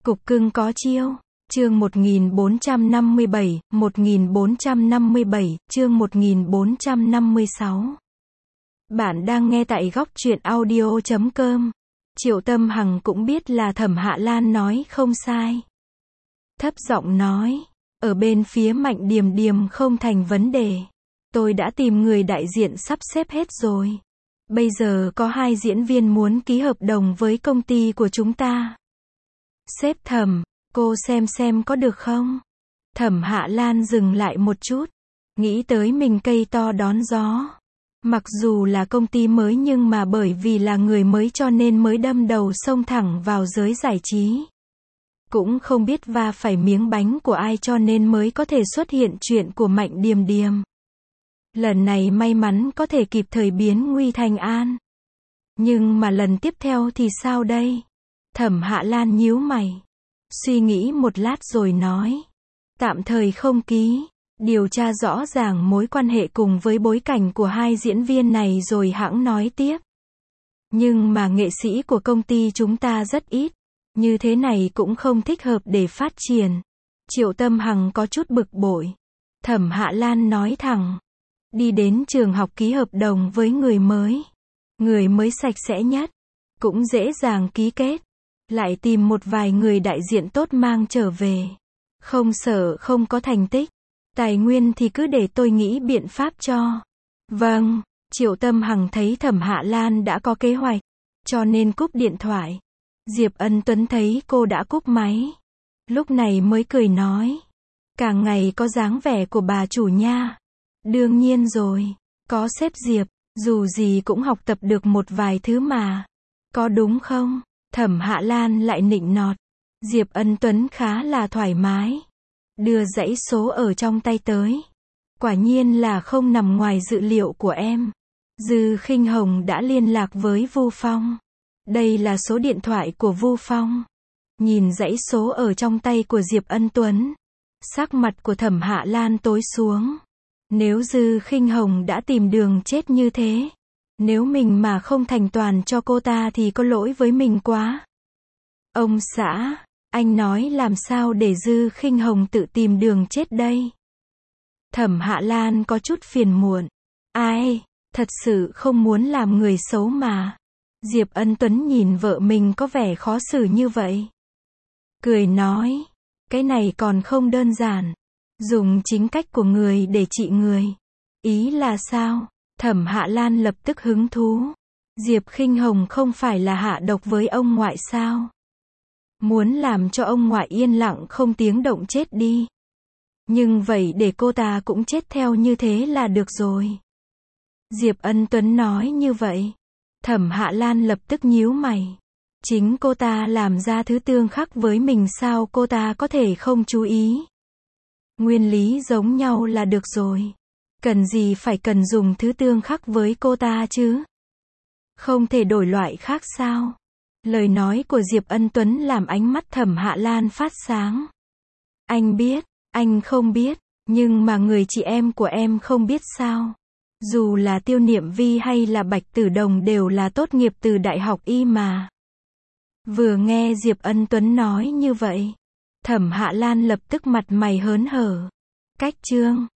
Cục cưng có chiêu. Chương 1457, 1457, chương 1456. Bạn đang nghe tại góc truyện audio.com. Triệu Tâm Hằng cũng biết là Thẩm Hạ Lan nói không sai. Thấp giọng nói, ở bên phía Mạnh Điềm Điềm không thành vấn đề. Tôi đã tìm người đại diện sắp xếp hết rồi. Bây giờ có 2 diễn viên muốn ký hợp đồng với công ty của chúng ta. Sếp Thẩm, cô xem có được không? Thẩm Hạ Lan dừng lại một chút, nghĩ tới mình cây to đón gió. Mặc dù là công ty mới nhưng mà bởi vì là người mới cho nên mới đâm đầu xông thẳng vào giới giải trí. Cũng không biết va phải miếng bánh của ai cho nên mới có thể xuất hiện chuyện của Mạnh Điềm Điềm. Lần này may mắn có thể kịp thời biến nguy thành an. Nhưng mà lần tiếp theo thì sao đây? Thẩm Hạ Lan nhíu mày, suy nghĩ một lát rồi nói, tạm thời không ký, điều tra rõ ràng mối quan hệ cùng với bối cảnh của 2 diễn viên này rồi hẵng nói tiếp. Nhưng mà nghệ sĩ của công ty chúng ta rất ít, như thế này cũng không thích hợp để phát triển. Triệu Tâm Hằng có chút bực bội. Thẩm Hạ Lan nói thẳng, đi đến trường học ký hợp đồng với người mới sạch sẽ nhất, cũng dễ dàng ký kết. Lại tìm một vài người đại diện tốt mang trở về. Không sợ không có thành tích. Tài nguyên thì cứ để tôi nghĩ biện pháp cho. Vâng, Triệu Tâm Hằng thấy Thẩm Hạ Lan đã có kế hoạch, cho nên cúp điện thoại. Diệp Ân Tuấn thấy cô đã cúp máy, lúc này mới cười nói, càng ngày có dáng vẻ của bà chủ nha. Đương nhiên rồi, có sếp Diệp, dù gì cũng học tập được một vài thứ mà. Có đúng không? Thẩm Hạ Lan lại nịnh nọt. Diệp Ân Tuấn khá là thoải mái, đưa dãy số ở trong tay tới. Quả nhiên là không nằm ngoài dự liệu của em. Dư Khinh Hồng đã liên lạc với Vu Phong. Đây là số điện thoại của Vu Phong. Nhìn dãy số ở trong tay của Diệp Ân Tuấn, sắc mặt của Thẩm Hạ Lan tối xuống. Nếu Dư Khinh Hồng đã tìm đường chết như thế, nếu mình mà không thành toàn cho cô ta thì có lỗi với mình quá. Ông xã, anh nói làm sao để Dư Khinh Hồng tự tìm đường chết đây? Thẩm Hạ Lan có chút phiền muộn. Ai, thật sự không muốn làm người xấu mà. Diệp Ân Tuấn nhìn vợ mình có vẻ khó xử như vậy, cười nói, cái này còn không đơn giản. Dùng chính cách của người để trị người. Ý là sao? Thẩm Hạ Lan lập tức hứng thú. Diệp Khinh Hồng không phải là hạ độc với ông ngoại sao? Muốn làm cho ông ngoại yên lặng không tiếng động chết đi. Nhưng vậy để cô ta cũng chết theo như thế là được rồi. Diệp Ân Tuấn nói như vậy. Thẩm Hạ Lan lập tức nhíu mày. Chính cô ta làm ra thứ tương khắc với mình sao cô ta có thể không chú ý? Nguyên lý giống nhau là được rồi. Cần gì phải cần dùng thứ tương khắc với cô ta chứ? Không thể đổi loại khác sao? Lời nói của Diệp Ân Tuấn làm ánh mắt Thẩm Hạ Lan phát sáng. Anh biết, anh không biết, nhưng mà người chị em của em không biết sao? Dù là Tiêu Niệm Vi hay là Bạch Tử Đồng đều là tốt nghiệp từ Đại học Y mà. Vừa nghe Diệp Ân Tuấn nói như vậy, Thẩm Hạ Lan lập tức mặt mày hớn hở. Cách chương